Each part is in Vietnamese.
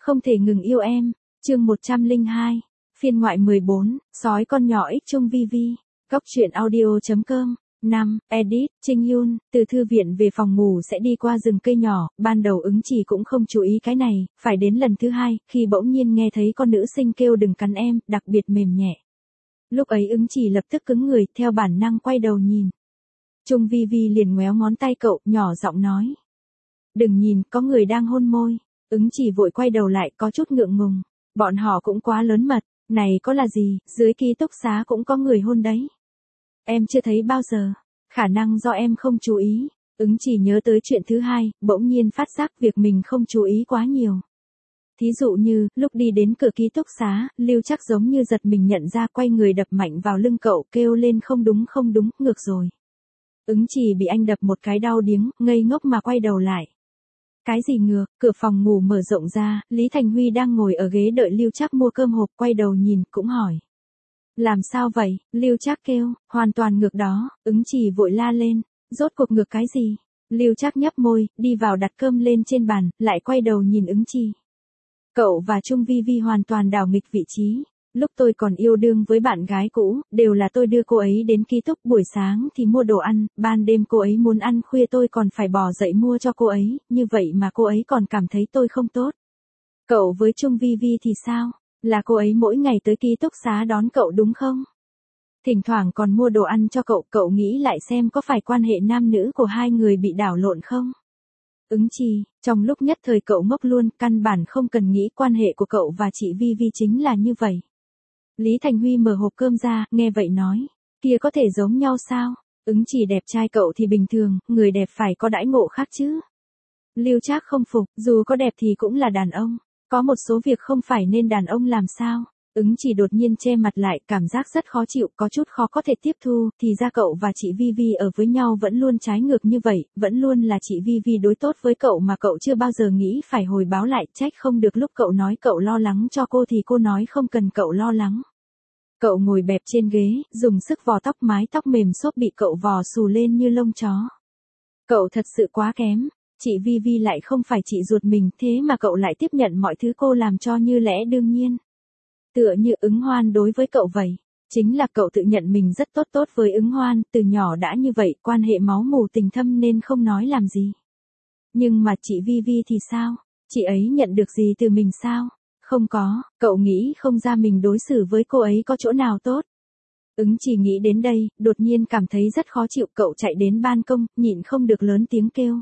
Không thể ngừng yêu em. Chương 102. Phiên ngoại 14, sói con nhỏ X Trung Vi Vi. Góc truyện audio.com. 5. Edit, Trinh Yun, từ thư viện về phòng ngủ sẽ đi qua rừng cây nhỏ, ban đầu Ứng Chỉ cũng không chú ý cái này, phải đến lần thứ hai, khi bỗng nhiên nghe thấy con nữ sinh kêu đừng cắn em, đặc biệt mềm nhẹ. Lúc ấy Ứng Chỉ lập tức cứng người, theo bản năng quay đầu nhìn. Trung Vi Vi liền ngoéo ngón tay cậu, nhỏ giọng nói. Đừng nhìn, có người đang hôn môi. Ứng Chỉ vội quay đầu lại, có chút ngượng ngùng. Bọn họ cũng quá lớn mật, này có là gì, dưới ký túc xá cũng có người hôn đấy. Em chưa thấy bao giờ, khả năng do em không chú ý. Ứng Chỉ nhớ tới chuyện thứ hai, bỗng nhiên phát giác việc mình không chú ý quá nhiều. Thí dụ như, lúc đi đến cửa ký túc xá, Lưu Trác giống như giật mình nhận ra, quay người đập mạnh vào lưng cậu, kêu lên không đúng, ngược rồi. Ứng Chỉ bị anh đập một cái đau điếng, ngây ngốc mà quay đầu lại. Cái gì ngược, cửa phòng ngủ mở rộng ra, Lý Thành Huy đang ngồi ở ghế đợi Lưu Trác mua cơm hộp, quay đầu nhìn, cũng hỏi. Làm sao vậy? Lưu Trác kêu, hoàn toàn ngược đó. Ứng Chỉ vội la lên, rốt cuộc ngược cái gì? Lưu Trác nhấp môi, đi vào đặt cơm lên trên bàn, lại quay đầu nhìn Ứng Chỉ. Cậu và Trung Vi Vi hoàn toàn đảo nghịch vị trí. Lúc tôi còn yêu đương với bạn gái cũ, đều là tôi đưa cô ấy đến ký túc, buổi sáng thì mua đồ ăn, ban đêm cô ấy muốn ăn khuya tôi còn phải bỏ dậy mua cho cô ấy, như vậy mà cô ấy còn cảm thấy tôi không tốt. Cậu với Trung Vi Vi thì sao? Là cô ấy mỗi ngày tới ký túc xá đón cậu đúng không? Thỉnh thoảng còn mua đồ ăn cho cậu, cậu nghĩ lại xem có phải quan hệ nam nữ của hai người bị đảo lộn không? Ứng Chỉ, trong lúc nhất thời cậu ngốc luôn, căn bản không cần nghĩ quan hệ của cậu và chị Vi Vi chính là như vậy. Lý Thành Huy mở hộp cơm ra, nghe vậy nói, kia có thể giống nhau sao? Ứng Chỉ đẹp trai cậu thì bình thường, người đẹp phải có đãi ngộ khác chứ. Lưu Trác không phục, dù có đẹp thì cũng là đàn ông, có một số việc không phải nên đàn ông làm sao? Ứng Chỉ đột nhiên che mặt lại, cảm giác rất khó chịu, có chút khó có thể tiếp thu, thì ra cậu và chị Vi Vi ở với nhau vẫn luôn trái ngược như vậy, vẫn luôn là chị Vi Vi đối tốt với cậu mà cậu chưa bao giờ nghĩ phải hồi báo lại, trách không được lúc cậu nói cậu lo lắng cho cô thì cô nói không cần cậu lo lắng. Cậu ngồi bẹp trên ghế, dùng sức vò tóc, mái tóc mềm xốp bị cậu vò xù lên như lông chó. Cậu thật sự quá kém, chị Vi Vi lại không phải chị ruột mình, thế mà cậu lại tiếp nhận mọi thứ cô làm cho như lẽ đương nhiên. Tựa như Ứng Hoan đối với cậu vậy, chính là cậu tự nhận mình rất tốt với Ứng Hoan, từ nhỏ đã như vậy, quan hệ máu mủ tình thâm nên không nói làm gì. Nhưng mà chị Vi Vi thì sao? Chị ấy nhận được gì từ mình sao? Không có, cậu nghĩ không ra mình đối xử với cô ấy có chỗ nào tốt. Ứng Chỉ nghĩ đến đây, đột nhiên cảm thấy rất khó chịu, cậu chạy đến ban công, nhịn không được lớn tiếng kêu.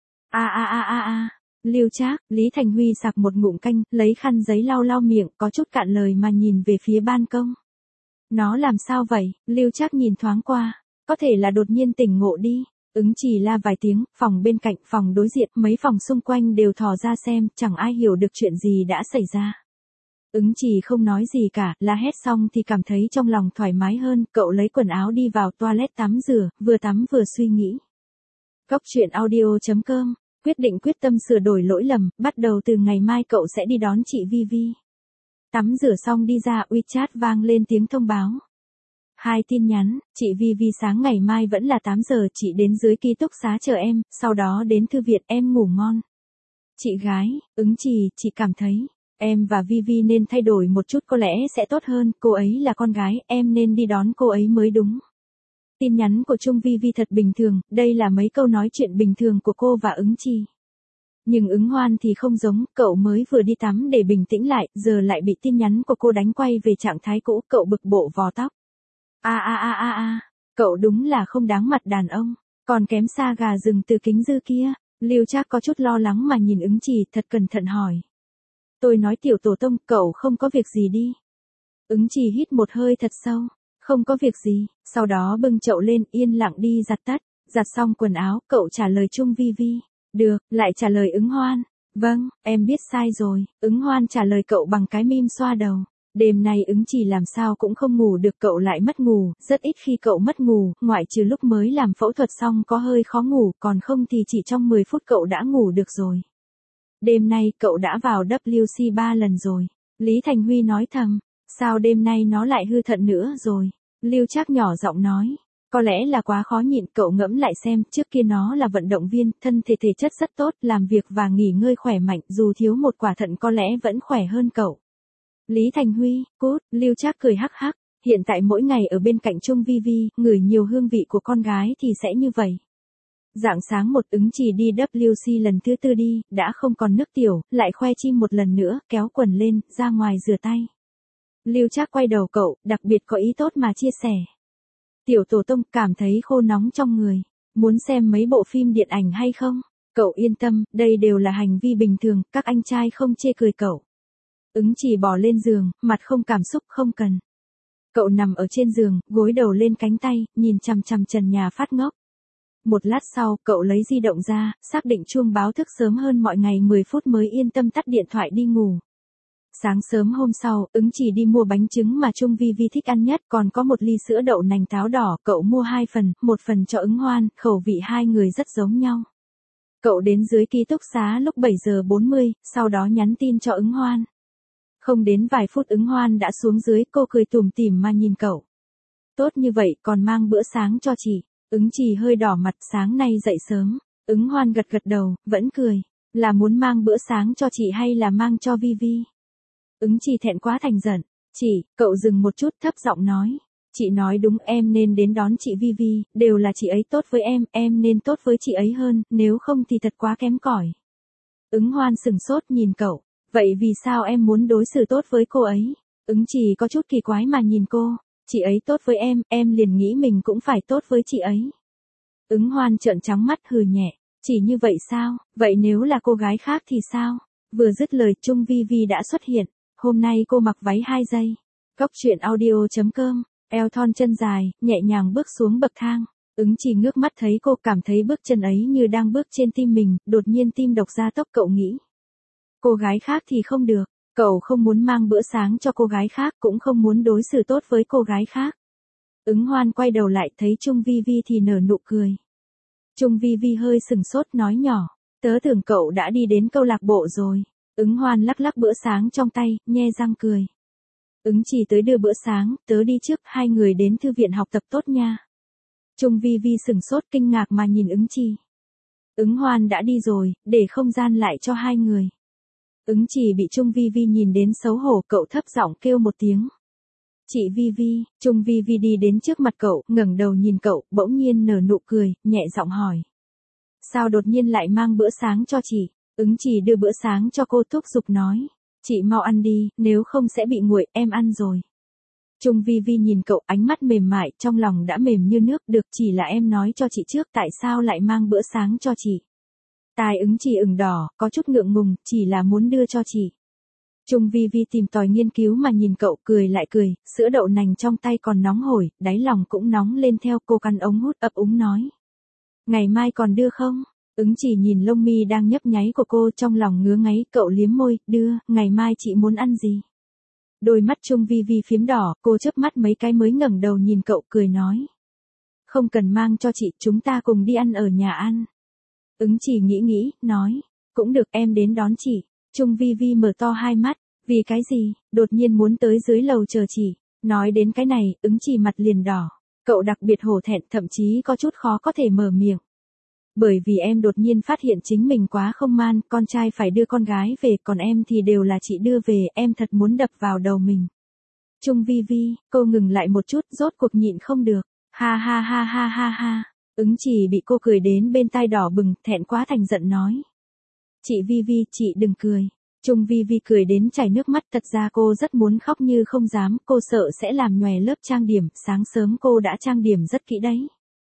A. Lưu Trác, Lý Thành Huy sặc một ngụm canh, lấy khăn giấy lau miệng, có chút cạn lời mà nhìn về phía ban công. Nó làm sao vậy? Lưu Trác nhìn thoáng qua, có thể là đột nhiên tỉnh ngộ đi. Ứng Chỉ la vài tiếng, phòng bên cạnh, phòng đối diện, mấy phòng xung quanh đều thò ra xem, chẳng ai hiểu được chuyện gì đã xảy ra. Ứng Chỉ không nói gì cả, la hét xong thì cảm thấy trong lòng thoải mái hơn, cậu lấy quần áo đi vào toilet tắm rửa, vừa tắm vừa suy nghĩ. Góc truyện audio.com, quyết tâm sửa đổi lỗi lầm, bắt đầu từ ngày mai cậu sẽ đi đón chị Vi Vi. Tắm rửa xong đi ra, WeChat vang lên tiếng thông báo. 2 tin nhắn, chị Vi Vi sáng ngày mai vẫn là 8 giờ, chị đến dưới ký túc xá chờ em, sau đó đến thư viện, em ngủ ngon. Chị gái, Ứng Chỉ, chị cảm thấy, em và Vi Vi nên thay đổi một chút có lẽ sẽ tốt hơn, cô ấy là con gái, em nên đi đón cô ấy mới đúng. Tin nhắn của Trung Vi Vi thật bình thường, đây là mấy câu nói chuyện bình thường của cô và Ứng Chỉ. Nhưng Ứng Hoan thì không giống, cậu mới vừa đi tắm để bình tĩnh lại, giờ lại bị tin nhắn của cô đánh quay về trạng thái cũ, cậu bực bội vò tóc. Cậu đúng là không đáng mặt đàn ông, còn kém xa gà rừng từ kính dư kia. Lưu Trác có chút lo lắng mà nhìn Ứng Chỉ, thật cẩn thận hỏi. Tôi nói tiểu tổ tông, cậu không có việc gì đi. Ứng Chỉ hít một hơi thật sâu, không có việc gì, sau đó bưng chậu lên, yên lặng đi giặt tất, giặt xong quần áo, cậu trả lời Trung Vi Vi. Được, lại trả lời Ứng Hoan. Vâng, em biết sai rồi, Ứng Hoan trả lời cậu bằng cái mím xoa đầu. Đêm nay Ứng Chỉ làm sao cũng không ngủ được, cậu lại mất ngủ, rất ít khi cậu mất ngủ, ngoại trừ lúc mới làm phẫu thuật xong có hơi khó ngủ, còn không thì chỉ trong 10 phút cậu đã ngủ được rồi. Đêm nay cậu đã vào WC 3 lần rồi. Lý Thành Huy nói thầm, sao đêm nay nó lại hư thận nữa rồi? Lưu Trác nhỏ giọng nói, Có lẽ là quá khó nhịn, cậu ngẫm lại xem, trước kia nó là vận động viên, thân thể thể chất rất tốt, làm việc và nghỉ ngơi khỏe mạnh, dù thiếu một quả thận có lẽ vẫn khỏe hơn cậu. Lý Thành Huy, cút, Lưu Trác cười hắc hắc, hiện tại mỗi ngày ở bên cạnh Trung Vi Vi, ngửi nhiều hương vị của con gái thì sẽ như vậy. Rạng sáng một Ứng Chỉ đi WC lần thứ 4 đi, đã không còn nước tiểu, lại khoe chim một lần nữa, kéo quần lên, ra ngoài rửa tay. Lưu Trác quay đầu cậu, đặc biệt có ý tốt mà chia sẻ. Tiểu tổ tông cảm thấy khô nóng trong người, muốn xem mấy bộ phim điện ảnh hay không? Cậu yên tâm, đây đều là hành vi bình thường, các anh trai không chê cười cậu. Ứng Chỉ bò lên giường, mặt không cảm xúc, không cần. Cậu nằm ở trên giường, gối đầu lên cánh tay, nhìn chằm chằm trần nhà phát ngốc. Một lát sau, cậu lấy di động ra, xác định chuông báo thức sớm hơn mọi ngày 10 phút mới yên tâm tắt điện thoại đi ngủ. Sáng sớm hôm sau, Ứng Chỉ đi mua bánh trứng mà Trung Vi Vi thích ăn nhất, còn có một ly sữa đậu nành táo đỏ, cậu mua 2 phần, một phần cho Ứng Hoan, khẩu vị hai người rất giống nhau. Cậu đến dưới ký túc xá lúc 7 giờ 40, sau đó nhắn tin cho Ứng Hoan. Không đến vài phút Ứng Hoan đã xuống dưới, cô cười tủm tỉm mà nhìn cậu. Tốt như vậy, còn mang bữa sáng cho chị. Ứng Chỉ hơi đỏ mặt, sáng nay dậy sớm. Ứng Hoan gật gật đầu, vẫn cười. Là muốn mang bữa sáng cho chị hay là mang cho Vi Vi? Ứng Chỉ thẹn quá thành giận. Chị, cậu dừng một chút thấp giọng nói. Chị nói đúng, em nên đến đón chị Vi Vi, đều là chị ấy tốt với em nên tốt với chị ấy hơn, nếu không thì thật quá kém cỏi. Ứng Hoan sừng sốt nhìn cậu. Vậy vì sao em muốn đối xử tốt với cô ấy? Ứng Chỉ có chút kỳ quái mà nhìn cô. Chị ấy tốt với em liền nghĩ mình cũng phải tốt với chị ấy. Ứng Hoan trợn trắng mắt hừ nhẹ. Chỉ như vậy sao? Vậy nếu là cô gái khác thì sao? Vừa dứt lời Trung Vi Vi đã xuất hiện. Hôm nay cô mặc váy 2 giây. Cóc truyện audio.com, eo thon chân dài, nhẹ nhàng bước xuống bậc thang. Ứng Chỉ ngước mắt thấy cô, cảm thấy bước chân ấy như đang bước trên tim mình, đột nhiên tim độc gia tốc. Cậu nghĩ. Cô gái khác thì không được. Cậu không muốn mang bữa sáng cho cô gái khác, cũng không muốn đối xử tốt với cô gái khác. Ứng Hoan quay đầu lại thấy Trung Vi Vi thì nở nụ cười. Trung Vi Vi hơi sừng sốt nói nhỏ. Tớ tưởng cậu đã đi đến câu lạc bộ rồi. Ứng Hoan lắc lắc bữa sáng trong tay, nhe răng cười. Ứng Chỉ tới đưa bữa sáng, tớ đi trước, hai người đến thư viện học tập tốt nha. Trung Vi Vi sừng sốt kinh ngạc mà nhìn Ứng Chỉ. Ứng Hoan đã đi rồi, để không gian lại cho hai người. Ứng Chỉ bị Trung Vi Vi nhìn đến xấu hổ, cậu thấp giọng kêu một tiếng. Chị Vi Vi. Trung Vi Vi đi đến trước mặt cậu, ngẩng đầu nhìn cậu, bỗng nhiên nở nụ cười, nhẹ giọng hỏi. Sao đột nhiên lại mang bữa sáng cho chị? Ứng Chỉ đưa bữa sáng cho cô, thúc giục nói. Chị mau ăn đi, nếu không sẽ bị nguội, em ăn rồi. Trung Vi Vi nhìn cậu, ánh mắt mềm mại, trong lòng đã mềm như nước, được, chỉ là em nói cho chị trước, tại sao lại mang bữa sáng cho chị? Tai Ứng Chỉ ửng đỏ, có chút ngượng ngùng, chỉ là muốn đưa cho chị. Trung Vi Vi tìm tòi nghiên cứu mà nhìn cậu, cười lại cười, sữa đậu nành trong tay còn nóng hổi, đáy lòng cũng nóng lên theo. Cô căn ống hút ấp úng nói. Ngày mai còn đưa không? Ứng Chỉ nhìn lông mi đang nhấp nháy của cô, trong lòng ngứa ngáy, cậu liếm môi, đưa, ngày mai chị muốn ăn gì? Đôi mắt Trung Vi Vi phím đỏ, cô chớp mắt mấy cái mới ngẩng đầu nhìn cậu, cười nói. Không cần mang cho chị, chúng ta cùng đi ăn ở nhà ăn. Ứng Chỉ nghĩ, nói. Cũng được, em đến đón chị. Trung Vi Vi mở to hai mắt. Vì cái gì? Đột nhiên muốn tới dưới lầu chờ chị. Nói đến cái này, Ứng Chỉ mặt liền đỏ. Cậu đặc biệt hổ thẹn, thậm chí có chút khó có thể mở miệng. Bởi vì em đột nhiên phát hiện chính mình quá không man, con trai phải đưa con gái về, còn em thì đều là chị đưa về, em thật muốn đập vào đầu mình. Trung Vi Vi, cô ngừng lại một chút, rốt cuộc nhịn không được. Ha ha ha ha ha ha. Ứng Chỉ bị cô cười đến bên tai đỏ bừng, thẹn quá thành giận nói. Chị Vi Vi, chị đừng cười. Trung Vi Vi cười đến chảy nước mắt, thật ra cô rất muốn khóc như không dám, cô sợ sẽ làm nhòe lớp trang điểm, sáng sớm cô đã trang điểm rất kỹ đấy.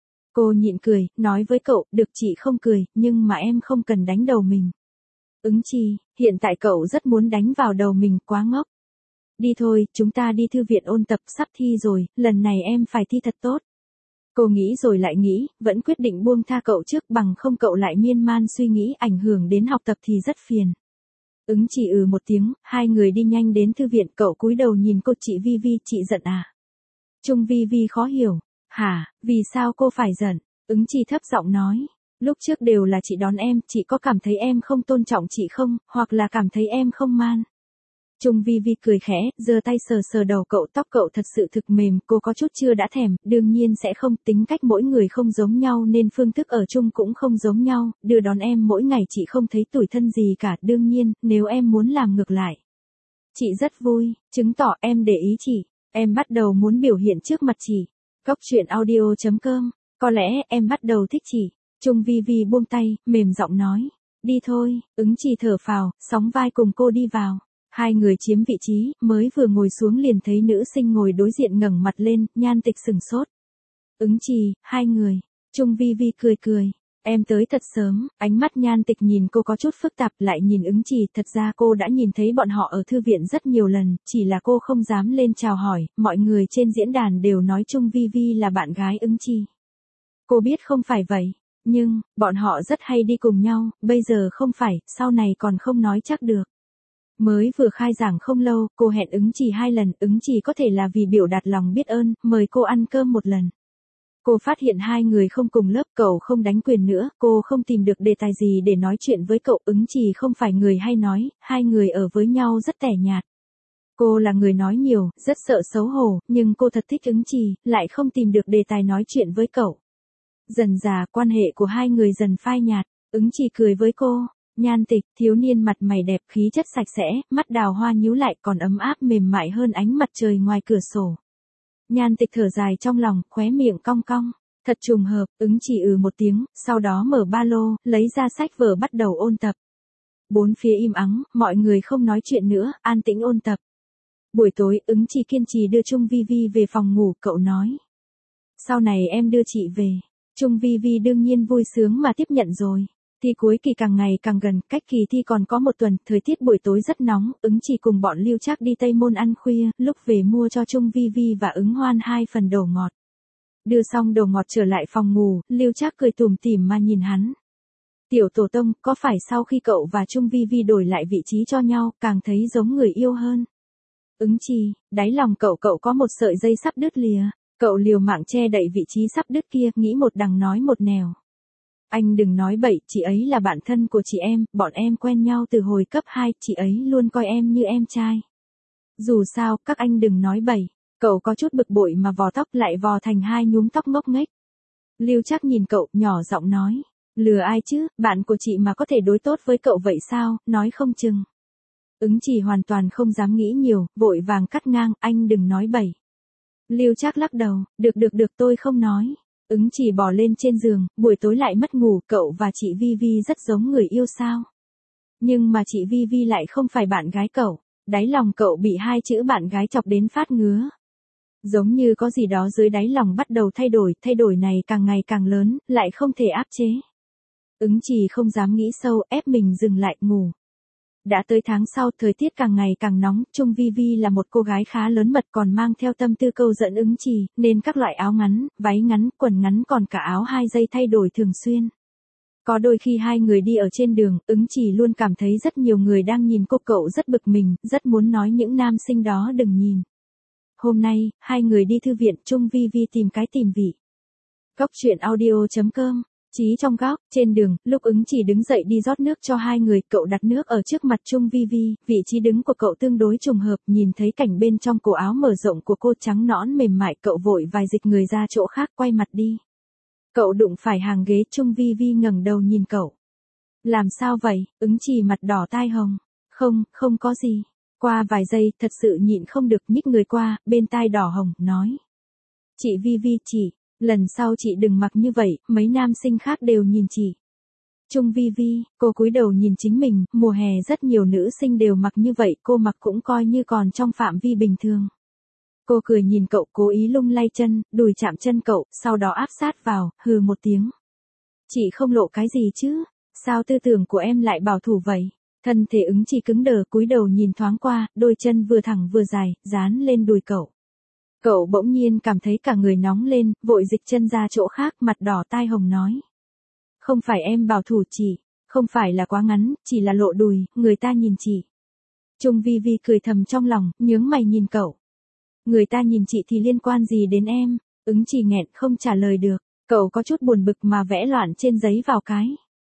Cô nhịn cười, nói với cậu, được chị không cười, nhưng mà em không cần đánh đầu mình. Ứng Chỉ, hiện tại cậu rất muốn đánh vào đầu mình, quá ngốc. Đi thôi, chúng ta đi thư viện ôn tập, sắp thi rồi, lần này em phải thi thật tốt. Cô nghĩ rồi lại nghĩ, vẫn quyết định buông tha cậu trước, bằng không cậu lại miên man suy nghĩ, ảnh hưởng đến học tập thì rất phiền. Ứng Chỉ một tiếng, hai người đi nhanh đến thư viện, cậu cúi đầu nhìn cô. Chị Vi Vi, chị giận à? Trung Vi Vi khó hiểu. Hả, vì sao cô phải giận? Ứng Chỉ thấp giọng nói. Lúc trước đều là chị đón em, chị có cảm thấy em không tôn trọng chị không, hoặc là cảm thấy em không man? Trung Vi Vi cười khẽ, giơ tay sờ sờ đầu cậu, tóc cậu thật sự thực mềm, cô có chút chưa đã thèm, đương nhiên sẽ không, tính cách mỗi người không giống nhau nên phương thức ở chung cũng không giống nhau, đưa đón em mỗi ngày chị không thấy tủi thân gì cả, đương nhiên, nếu em muốn làm ngược lại. Chị rất vui, chứng tỏ em để ý chị, em bắt đầu muốn biểu hiện trước mặt chị. Cóc truyện audio.com, có lẽ em bắt đầu thích chị. Trung Vi Vi buông tay, mềm giọng nói, đi thôi, Ứng Trì thở phào, sóng vai cùng cô đi vào. Hai người chiếm vị trí, mới vừa ngồi xuống liền thấy nữ sinh ngồi đối diện ngẩng mặt lên, Nhan Tịch sừng sốt. Ứng Trì, hai người. Trung Vi Vi cười cười. Em tới thật sớm, ánh mắt Nhan Tịch nhìn cô có chút phức tạp, lại nhìn Ứng Trì, thật ra cô đã nhìn thấy bọn họ ở thư viện rất nhiều lần, chỉ là cô không dám lên chào hỏi, mọi người trên diễn đàn đều nói Trung Vi Vi là bạn gái Ứng Trì. Cô biết không phải vậy, nhưng, bọn họ rất hay đi cùng nhau, bây giờ không phải, sau này còn không nói chắc được. Mới vừa khai giảng không lâu, cô hẹn Ứng Trì 2 lần, Ứng Trì có thể là vì biểu đạt lòng biết ơn, mời cô ăn cơm một lần. Cô phát hiện hai người không cùng lớp, cậu không đánh quyền nữa, cô không tìm được đề tài gì để nói chuyện với cậu, Ứng Trì không phải người hay nói, hai người ở với nhau rất tẻ nhạt. Cô là người nói nhiều, rất sợ xấu hổ, nhưng cô thật thích Ứng Trì, lại không tìm được đề tài nói chuyện với cậu. Dần dà quan hệ của hai người dần phai nhạt, Ứng Trì cười với cô. Nhan Tịch, thiếu niên mặt mày đẹp, khí chất sạch sẽ, mắt đào hoa nhíu lại còn ấm áp mềm mại hơn ánh mặt trời ngoài cửa sổ. Nhan Tịch thở dài trong lòng, khóe miệng cong cong. Thật trùng hợp, Ứng Trì một tiếng, sau đó mở ba lô, lấy ra sách vở bắt đầu ôn tập. Bốn phía im ắng, mọi người không nói chuyện nữa, an tĩnh ôn tập. Buổi tối, Ứng Trì kiên trì đưa Trung Vi Vi về phòng ngủ, cậu nói. Sau này em đưa chị về. Trung Vi Vi đương nhiên vui sướng mà tiếp nhận rồi. Thi cuối kỳ càng ngày càng gần, cách kỳ thi còn có 1 tuần, thời tiết buổi tối rất nóng, Ứng Trì cùng bọn Lưu Trác đi Tây Môn ăn khuya, lúc về mua cho Trung Vi Vi và Ứng Hoan 2 phần đồ ngọt. Đưa xong đồ ngọt trở lại phòng ngủ, Lưu Trác cười tủm tỉm mà nhìn hắn. Tiểu tổ tông, có phải sau khi cậu và Trung Vi Vi đổi lại vị trí cho nhau, càng thấy giống người yêu hơn? Ứng Trì, đáy lòng cậu có một sợi dây sắp đứt lìa, cậu liều mạng che đậy vị trí sắp đứt kia, nghĩ một đằng nói một nẻo. Anh đừng nói bậy, chị ấy là bạn thân của chị em, bọn em quen nhau từ hồi cấp 2, chị ấy luôn coi em như em trai. Dù sao, các anh đừng nói bậy, cậu có chút bực bội mà vò tóc lại vò thành 2 nhúm tóc ngốc nghếch. Lưu Trác nhìn cậu, nhỏ giọng nói, lừa ai chứ, bạn của chị mà có thể đối tốt với cậu vậy sao, nói không chừng. Ứng Trì hoàn toàn không dám nghĩ nhiều, vội vàng cắt ngang, anh đừng nói bậy. Lưu Trác lắc đầu, được tôi không nói. Ứng Trì bò lên trên giường, buổi tối lại mất ngủ, cậu và chị Vi Vi rất giống người yêu sao? Nhưng mà chị Vi Vi lại không phải bạn gái cậu, đáy lòng cậu bị 2 chữ bạn gái chọc đến phát ngứa. Giống như có gì đó dưới đáy lòng bắt đầu thay đổi này càng ngày càng lớn, lại không thể áp chế. Ứng Trì không dám nghĩ sâu, ép mình dừng lại ngủ. Đã tới tháng sau, thời tiết càng ngày càng nóng, Trung Vi Vi là một cô gái khá lớn mật còn mang theo tâm tư câu dẫn Ứng Trì, nên các loại áo ngắn, váy ngắn, quần ngắn còn cả áo 2 dây thay đổi thường xuyên. Có đôi khi hai người đi ở trên đường, Ứng Trì luôn cảm thấy rất nhiều người đang nhìn cô, cậu rất bực mình, rất muốn nói những nam sinh đó đừng nhìn. Hôm nay, hai người đi thư viện, Trung Vi Vi tìm cái tìm vị. Cóc truyện audio.com. Chí trong góc, trên đường, lúc Ứng Trì đứng dậy đi rót nước cho hai người, cậu đặt nước ở trước mặt Trung Vi Vi, vị trí đứng của cậu tương đối trùng hợp, nhìn thấy cảnh bên trong cổ áo mở rộng của cô trắng nõn mềm mại, cậu vội vài dịch người ra chỗ khác, quay mặt đi. Cậu đụng phải hàng ghế, Trung Vi Vi ngẩng đầu nhìn cậu. Làm sao vậy? Ứng Trì mặt đỏ tai hồng. Không có gì. Qua vài giây, thật sự nhịn không được, nhích người qua, bên tai đỏ hồng, nói. Chị Vi Vi, chị. Lần sau chị đừng mặc như vậy, mấy nam sinh khác đều nhìn chị. Trung Vi Vi, cô cúi đầu nhìn chính mình, mùa hè rất nhiều nữ sinh đều mặc như vậy, cô mặc cũng coi như còn trong phạm vi bình thường. Cô cười nhìn cậu, cố ý lung lay chân, đùi chạm chân cậu, sau đó áp sát vào, hừ một tiếng. Chị không lộ cái gì chứ, sao tư tưởng của em lại bảo thủ vậy? Thân thể Ứng Trì cứng đờ, cúi đầu nhìn thoáng qua, đôi chân vừa thẳng vừa dài, dán lên đùi cậu. Cậu bỗng nhiên cảm thấy cả người nóng lên, vội dịch chân ra chỗ khác, mặt đỏ tai hồng nói. Không phải em bảo thủ chị, không phải là quá ngắn, chỉ là lộ đùi, người ta nhìn chị. Trung Vi Vi cười thầm trong lòng, nhướng mày nhìn cậu. Người ta nhìn chị thì liên quan gì đến em? Ứng Trì nghẹn không trả lời được, cậu có chút buồn bực mà vẽ loạn trên giấy vào cái.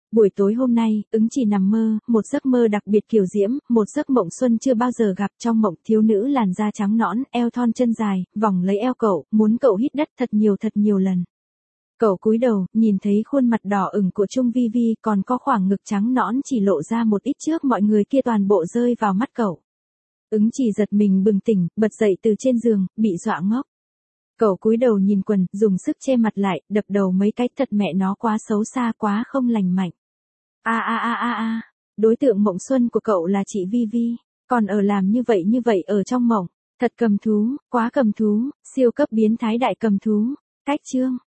Buổi tối hôm nay, ứng chỉ nằm mơ, một giấc mơ đặc biệt kiều diễm, một giấc mộng xuân chưa bao giờ gặp. Trong mộng thiếu nữ làn da trắng nõn, eo thon chân dài, vòng lấy eo cậu, muốn cậu hít đất thật nhiều lần. Cậu cúi đầu, nhìn thấy khuôn mặt đỏ ửng của Trung Vi Vi, còn có khoảng ngực trắng nõn chỉ lộ ra một ít trước mọi người kia toàn bộ rơi vào mắt cậu. Ứng chỉ giật mình bừng tỉnh, bật dậy từ trên giường, bị dọa ngốc. Cậu cúi đầu nhìn quần, dùng sức che mặt lại, đập đầu mấy cái, thật mẹ nó quá xấu xa, quá không lành mạnh. Đối tượng mộng xuân của cậu là chị Vi Vi, còn ở làm như vậy ở trong mộng, thật cầm thú, quá cầm thú, siêu cấp biến thái đại cầm thú. Cách chương